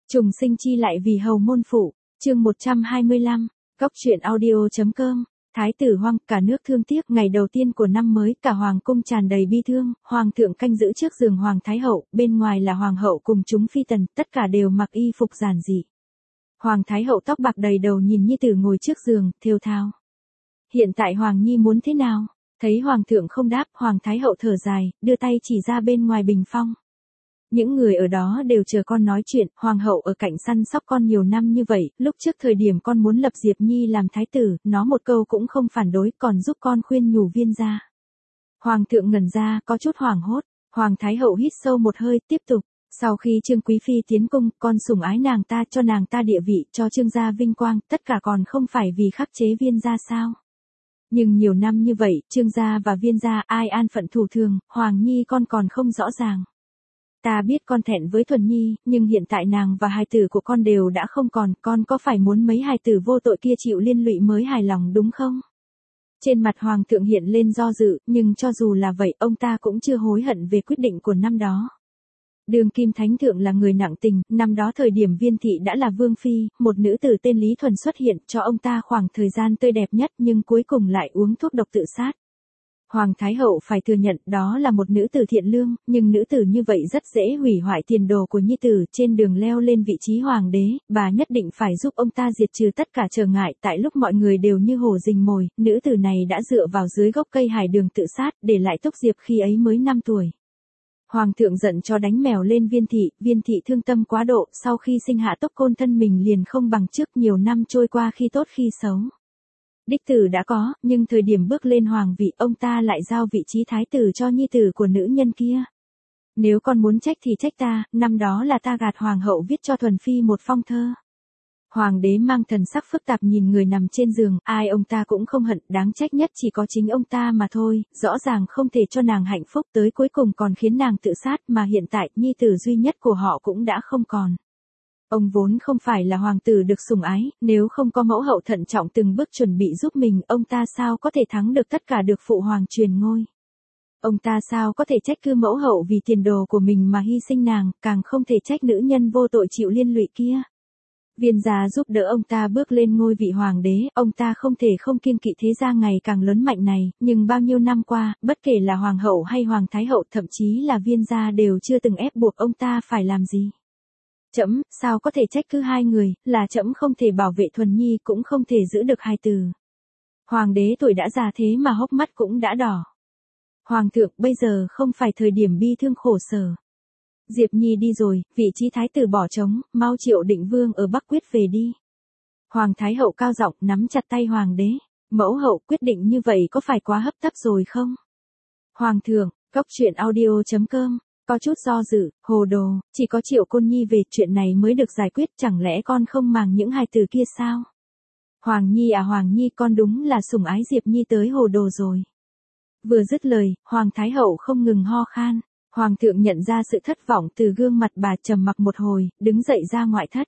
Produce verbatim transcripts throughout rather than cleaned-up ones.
Trùng sinh chi lại vì hầu môn phụ, chương một trăm hai mươi lăm, Góc truyện audio.com. Thái tử Hoang, cả nước thương tiếc, ngày đầu tiên của năm mới, cả hoàng cung tràn đầy bi thương, hoàng thượng canh giữ trước giường hoàng thái hậu, bên ngoài là hoàng hậu cùng chúng phi tần, tất cả đều mặc y phục giản dị. Hoàng thái hậu tóc bạc đầy đầu nhìn nhi tử ngồi trước giường, thều thào. Hiện tại hoàng nhi muốn thế nào? Thấy hoàng thượng không đáp, hoàng thái hậu thở dài, đưa tay chỉ ra bên ngoài bình phong. Những người ở đó đều chờ con nói chuyện, hoàng hậu ở cạnh săn sóc con nhiều năm như vậy, lúc trước thời điểm con muốn lập Diệp Nhi làm thái tử, nó một câu cũng không phản đối, còn giúp con khuyên nhủ Viên gia. Hoàng thượng ngẩn ra, có chút hoảng hốt, hoàng thái hậu hít sâu một hơi, tiếp tục. Sau khi Trương Quý Phi tiến cung, con sủng ái nàng ta, cho nàng ta địa vị, cho Trương gia vinh quang, tất cả còn không phải vì khắc chế Viên gia sao? Nhưng nhiều năm như vậy, Trương gia và Viên gia ai an phận thủ thường, Hoàng Nhi con còn không rõ ràng. Ta biết con thẹn với Thuần Nhi, nhưng hiện tại nàng và hài tử của con đều đã không còn, con có phải muốn mấy hài tử vô tội kia chịu liên lụy mới hài lòng đúng không? Trên mặt hoàng thượng hiện lên do dự, nhưng cho dù là vậy, ông ta cũng chưa hối hận về quyết định của năm đó. Đường Kim Thánh Thượng là người nặng tình, năm đó thời điểm Viên thị đã là vương phi, một nữ tử tên Lý Thuần xuất hiện cho ông ta khoảng thời gian tươi đẹp nhất, nhưng cuối cùng lại uống thuốc độc tự sát. Hoàng Thái Hậu phải thừa nhận đó là một nữ tử thiện lương, nhưng nữ tử như vậy rất dễ hủy hoại tiền đồ của nhi tử. Trên đường leo lên vị trí hoàng đế, bà nhất định phải giúp ông ta diệt trừ tất cả trở ngại. Tại lúc mọi người đều như hổ rình mồi, nữ tử này đã dựa vào dưới gốc cây hải đường tự sát, để lại Túc Diệp khi ấy mới năm tuổi. Hoàng thượng giận cho đánh mèo lên Viên thị, Viên thị thương tâm quá độ, sau khi sinh hạ Túc Côn thân mình liền không bằng trước, nhiều năm trôi qua khi tốt khi xấu. Đích tử đã có, nhưng thời điểm bước lên hoàng vị, ông ta lại giao vị trí thái tử cho nhi tử của nữ nhân kia. Nếu con muốn trách thì trách ta, năm đó là ta gạt hoàng hậu viết cho Thuần Phi một phong thơ. Hoàng đế mang thần sắc phức tạp nhìn người nằm trên giường, ai ông ta cũng không hận, đáng trách nhất chỉ có chính ông ta mà thôi, rõ ràng không thể cho nàng hạnh phúc, tới cuối cùng còn khiến nàng tự sát, mà hiện tại nhi tử duy nhất của họ cũng đã không còn. Ông vốn không phải là hoàng tử được sủng ái, nếu không có mẫu hậu thận trọng từng bước chuẩn bị giúp mình, ông ta sao có thể thắng được tất cả được phụ hoàng truyền ngôi. Ông ta sao có thể trách cứ mẫu hậu vì tiền đồ của mình mà hy sinh nàng, càng không thể trách nữ nhân vô tội chịu liên lụy kia. Viên gia giúp đỡ ông ta bước lên ngôi vị hoàng đế, ông ta không thể không kiêng kỵ thế gia ngày càng lớn mạnh này, nhưng bao nhiêu năm qua, bất kể là hoàng hậu hay hoàng thái hậu, thậm chí là Viên gia đều chưa từng ép buộc ông ta phải làm gì. Trẫm, sao có thể trách cứ hai người, là trẫm không thể bảo vệ Thuần Nhi, cũng không thể giữ được hài tử. Hoàng đế tuổi đã già thế mà hốc mắt cũng đã đỏ. Hoàng thượng, bây giờ không phải thời điểm bi thương khổ sở. Diệp Nhi đi rồi, vị trí thái tử bỏ trống, mau triệu Định Vương ở Bắc Quyết về đi. Hoàng thái hậu cao giọng nắm chặt tay hoàng đế. Mẫu hậu, quyết định như vậy có phải quá hấp tấp rồi không? Hoàng thượng, Góc truyện audio.com. Có chút do dự, hồ đồ, chỉ có Triệu Côn Nhi về, chuyện này mới được giải quyết, chẳng lẽ con không màng những hài tử kia sao? Hoàng Nhi à Hoàng Nhi, con đúng là sủng ái Diệp Nhi tới hồ đồ rồi. Vừa dứt lời, Hoàng Thái Hậu không ngừng ho khan. Hoàng thượng nhận ra sự thất vọng từ gương mặt bà, trầm mặc một hồi, đứng dậy ra ngoại thất.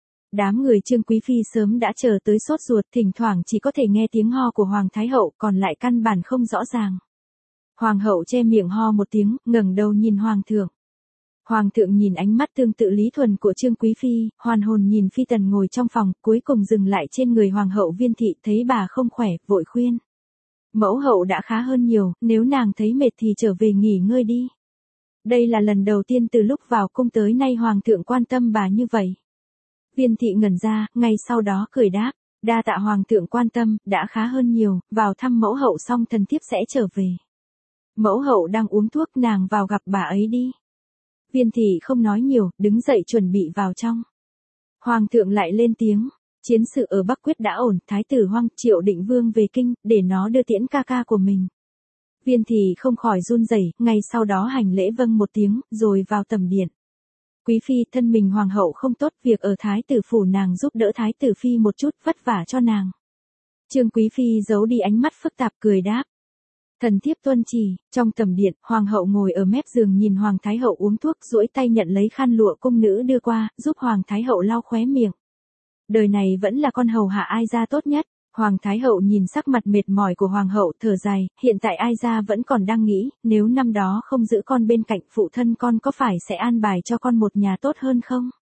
Đám người Trương Quý Phi sớm đã chờ tới sốt ruột, thỉnh thoảng chỉ có thể nghe tiếng ho của Hoàng Thái Hậu, còn lại căn bản không rõ ràng. Hoàng hậu che miệng ho một tiếng, ngẩng đầu nhìn hoàng thượng. Hoàng thượng nhìn ánh mắt tương tự lý thuần của Trương Quý Phi, hoàn hồn nhìn phi tần ngồi trong phòng, cuối cùng dừng lại trên người hoàng hậu Viên thị, thấy bà không khỏe, vội khuyên. Mẫu hậu đã khá hơn nhiều, nếu nàng thấy mệt thì trở về nghỉ ngơi đi. Đây là lần đầu tiên từ lúc vào cung tới nay hoàng thượng quan tâm bà như vậy. Viên thị ngẩn ra, ngay sau đó cười đáp. Đa tạ hoàng thượng quan tâm, đã khá hơn nhiều, vào thăm mẫu hậu xong thần thiếp sẽ trở về. Mẫu hậu đang uống thuốc, nàng vào gặp bà ấy đi. Viên thị không nói nhiều, đứng dậy chuẩn bị vào trong. Hoàng thượng lại lên tiếng, chiến sự ở Bắc Quyết đã ổn, thái tử Hoang, Triệu Định Vương về kinh, để nó đưa tiễn ca ca của mình. Viên thị không khỏi run rẩy, ngay sau đó hành lễ vâng một tiếng, rồi vào tầm điện. Quý phi, thân mình hoàng hậu không tốt, việc ở thái tử phủ nàng giúp đỡ thái tử phi một chút, vất vả cho nàng. Trương Quý phi giấu đi ánh mắt phức tạp, cười đáp. Thần thiếp tuân chỉ. Trong tầm điện, hoàng hậu ngồi ở mép giường nhìn hoàng thái hậu uống thuốc, duỗi tay nhận lấy khăn lụa cung nữ đưa qua, giúp hoàng thái hậu lau khóe miệng. Đời này vẫn là con hầu hạ Ai gia tốt nhất. Hoàng thái hậu nhìn sắc mặt mệt mỏi của hoàng hậu, thở dài, hiện tại Ai gia vẫn còn đang nghĩ, nếu năm đó không giữ con bên cạnh, phụ thân con có phải sẽ an bài cho con một nhà tốt hơn không?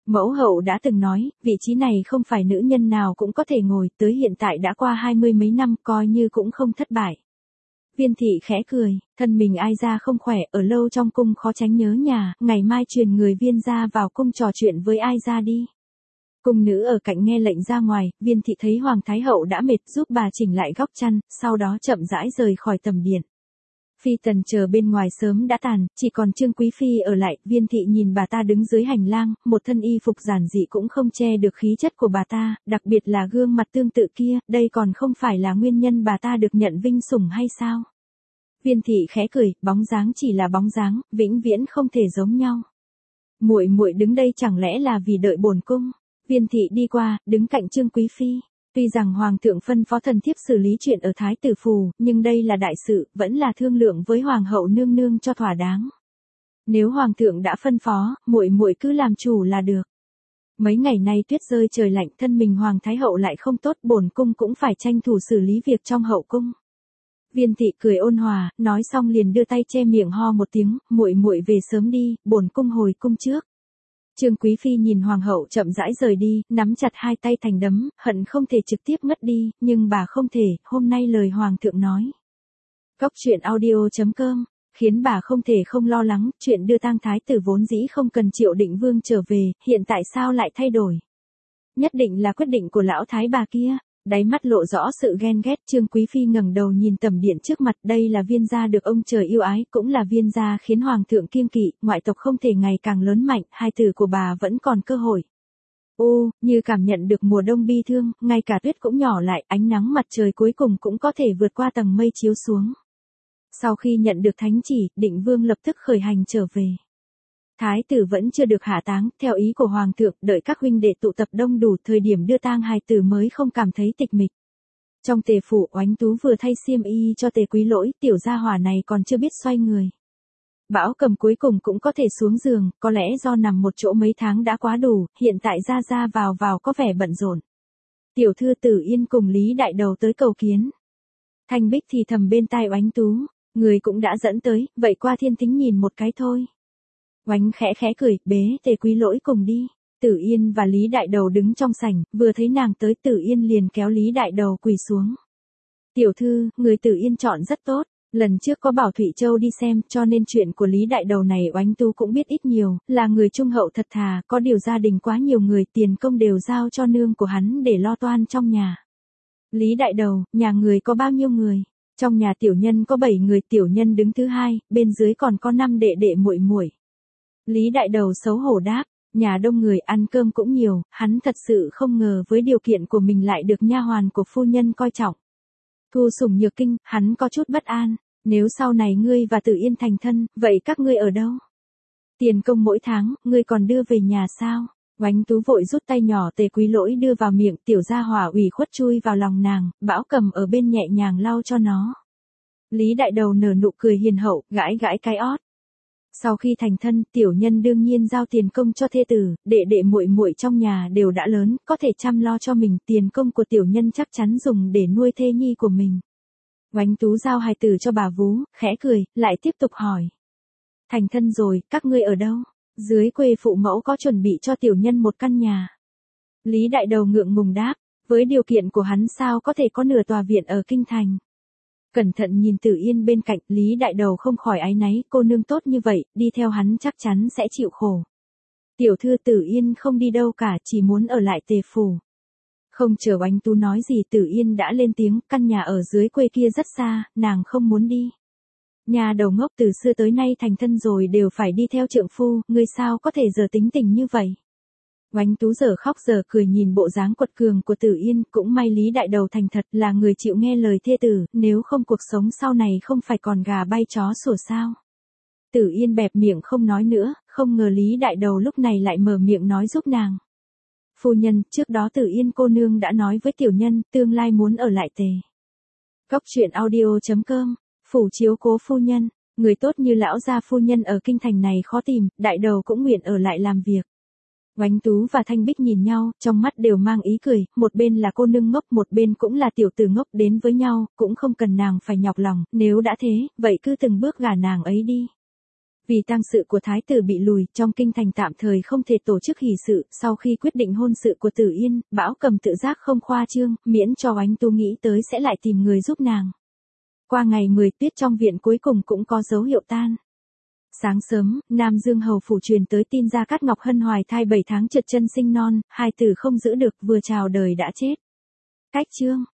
Mẫu hậu đã từng nói, vị trí này không phải nữ nhân nào cũng có thể ngồi, tới hiện tại đã qua hai mươi mấy năm, coi như cũng không thất bại. Viên thị khẽ cười, thân mình ai ra không khỏe, ở lâu trong cung khó tránh nhớ nhà, ngày mai truyền người Viên gia vào cung trò chuyện với ai ra đi. Cung nữ ở cạnh nghe lệnh ra ngoài, Viên thị thấy Hoàng Thái Hậu đã mệt giúp bà chỉnh lại góc chăn, sau đó chậm rãi rời khỏi tầm điện. Phi tần chờ bên ngoài sớm đã tàn, chỉ còn Trương Quý Phi ở lại, Viên thị nhìn bà ta đứng dưới hành lang, một thân y phục giản dị cũng không che được khí chất của bà ta, đặc biệt là gương mặt tương tự kia, đây còn không phải là nguyên nhân bà ta được nhận vinh sủng hay sao? Viên thị khẽ cười, bóng dáng chỉ là bóng dáng, vĩnh viễn không thể giống nhau. Muội muội đứng đây chẳng lẽ là vì đợi bổn cung? Viên thị đi qua, đứng cạnh Trương Quý Phi. Tuy rằng Hoàng thượng phân phó thần thiếp xử lý chuyện ở Thái Tử Phủ, nhưng đây là đại sự, vẫn là thương lượng với Hoàng hậu nương nương cho thỏa đáng. Nếu Hoàng thượng đã phân phó, muội muội cứ làm chủ là được. Mấy ngày nay tuyết rơi trời lạnh, thân mình Hoàng Thái Hậu lại không tốt, bổn cung cũng phải tranh thủ xử lý việc trong hậu cung. Viên thị cười ôn hòa, nói xong liền đưa tay che miệng ho một tiếng, muội muội về sớm đi, bổn cung hồi cung trước. Trương Quý Phi nhìn Hoàng hậu chậm rãi rời đi, nắm chặt hai tay thành đấm, hận không thể trực tiếp ngất đi, nhưng bà không thể, hôm nay lời Hoàng thượng nói. Cóc truyện audio chấm com, khiến bà không thể không lo lắng, chuyện đưa tang thái tử vốn dĩ không cần Triệu Định Vương trở về, hiện tại sao lại thay đổi? Nhất định là quyết định của lão thái bà kia. Đáy mắt lộ rõ sự ghen ghét, Trương Quý Phi ngẩng đầu nhìn tầm điện trước mặt, đây là Viên gia được ông trời yêu ái, cũng là Viên gia khiến Hoàng thượng kiêng kỵ, ngoại tộc không thể ngày càng lớn mạnh, hai tử của bà vẫn còn cơ hội. Ô, như cảm nhận được mùa đông bi thương, ngay cả tuyết cũng nhỏ lại, ánh nắng mặt trời cuối cùng cũng có thể vượt qua tầng mây chiếu xuống. Sau khi nhận được thánh chỉ, Định Vương lập tức khởi hành trở về. Thái tử vẫn chưa được hạ táng, theo ý của Hoàng thượng, đợi các huynh đệ tụ tập đông đủ, thời điểm đưa tang hài tử mới không cảm thấy tịch mịch. Trong tề phủ, Oánh Tú vừa thay xiêm y cho Tề Quý Lỗi, tiểu gia hỏa này còn chưa biết xoay người. Bảo Cầm cuối cùng cũng có thể xuống giường, có lẽ do nằm một chỗ mấy tháng đã quá đủ, hiện tại ra ra vào vào có vẻ bận rộn. Tiểu thư Tử Yên cùng Lý Đại Đầu tới cầu kiến. Thanh Bích thì thầm bên tai Oánh Tú, người cũng đã dẫn tới, vậy qua Thiên Tính nhìn một cái thôi. Oánh khẽ khẽ cười, bế Tề Quý Lỗi cùng đi. Tử Yên và Lý Đại Đầu đứng trong sảnh, vừa thấy nàng tới Tử Yên liền kéo Lý Đại Đầu quỳ xuống. Tiểu thư, người Tử Yên chọn rất tốt, lần trước có bảo Thụy Châu đi xem, cho nên chuyện của Lý Đại Đầu này Oánh Tu cũng biết ít nhiều, là người trung hậu thật thà, có điều gia đình quá nhiều người, tiền công đều giao cho nương của hắn để lo toan trong nhà. Lý Đại Đầu, nhà người có bao nhiêu người? Trong nhà tiểu nhân có bảy người, tiểu nhân đứng thứ hai, bên dưới còn có năm đệ đệ muội muội. Lý Đại Đầu xấu hổ đáp, nhà đông người ăn cơm cũng nhiều, hắn thật sự không ngờ với điều kiện của mình lại được nha hoàn của phu nhân coi trọng. Thu Sủng Nhược Kinh, hắn có chút bất an, nếu sau này ngươi và Tử Yên thành thân, vậy các ngươi ở đâu? Tiền công mỗi tháng, ngươi còn đưa về nhà sao? Oánh Tú vội rút tay nhỏ Tề Quý Lỗi đưa vào miệng, tiểu gia hỏa ủy khuất chui vào lòng nàng, Bảo Cầm ở bên nhẹ nhàng lau cho nó. Lý Đại Đầu nở nụ cười hiền hậu, gãi gãi cái ót. Sau khi thành thân, tiểu nhân đương nhiên giao tiền công cho thê tử, đệ đệ muội muội trong nhà đều đã lớn, có thể chăm lo cho mình, tiền công của tiểu nhân chắc chắn dùng để nuôi thê nhi của mình. Oánh Tú giao hài tử cho bà vú, khẽ cười, lại tiếp tục hỏi. Thành thân rồi, các ngươi ở đâu? Dưới quê phụ mẫu có chuẩn bị cho tiểu nhân một căn nhà. Lý Đại Đầu ngượng ngùng đáp, với điều kiện của hắn sao có thể có nửa tòa viện ở kinh thành. Cẩn thận nhìn Tử Yên bên cạnh, Lý Đại Đầu không khỏi áy náy, cô nương tốt như vậy, đi theo hắn chắc chắn sẽ chịu khổ. Tiểu thư Tử Yên không đi đâu cả, chỉ muốn ở lại Tề phủ. Không chờ Oánh Tú nói gì, Tử Yên đã lên tiếng, căn nhà ở dưới quê kia rất xa, nàng không muốn đi. Nhà đầu ngốc, từ xưa tới nay thành thân rồi đều phải đi theo trượng phu, ngươi sao có thể giờ tính tình như vậy. Oánh Tú giờ khóc giờ cười nhìn bộ dáng quật cường của Tử Yên, cũng may Lý Đại Đầu thành thật là người chịu nghe lời thê tử, nếu không cuộc sống sau này không phải còn gà bay chó sủa sao. Tử Yên bẹp miệng không nói nữa, không ngờ Lý Đại Đầu lúc này lại mở miệng nói giúp nàng. Phu nhân, trước đó Tử Yên cô nương đã nói với tiểu nhân, tương lai muốn ở lại Tề. Cóc truyện audio chấm com, phủ chiếu cố phu nhân, người tốt như lão gia phu nhân ở kinh thành này khó tìm, Đại Đầu cũng nguyện ở lại làm việc. Oánh Tú và Thanh Bích nhìn nhau, trong mắt đều mang ý cười, một bên là cô nương ngốc, một bên cũng là tiểu tử ngốc, đến với nhau, cũng không cần nàng phải nhọc lòng, nếu đã thế, vậy cứ từng bước gả nàng ấy đi. Vì tang sự của thái tử bị lùi, trong kinh thành tạm thời không thể tổ chức hỷ sự, sau khi quyết định hôn sự của Tử Yên, Bảo Cầm tự giác không khoa trương, miễn cho Oánh Tu nghĩ tới sẽ lại tìm người giúp nàng. Qua ngày mười, tuyết trong viện cuối cùng cũng có dấu hiệu tan. Sáng sớm, Nam Dương Hầu phủ truyền tới tin Gia Cát Ngọc Hân hoài thai bảy tháng trượt chân sinh non, hai tử không giữ được, vừa chào đời đã chết. Cách chương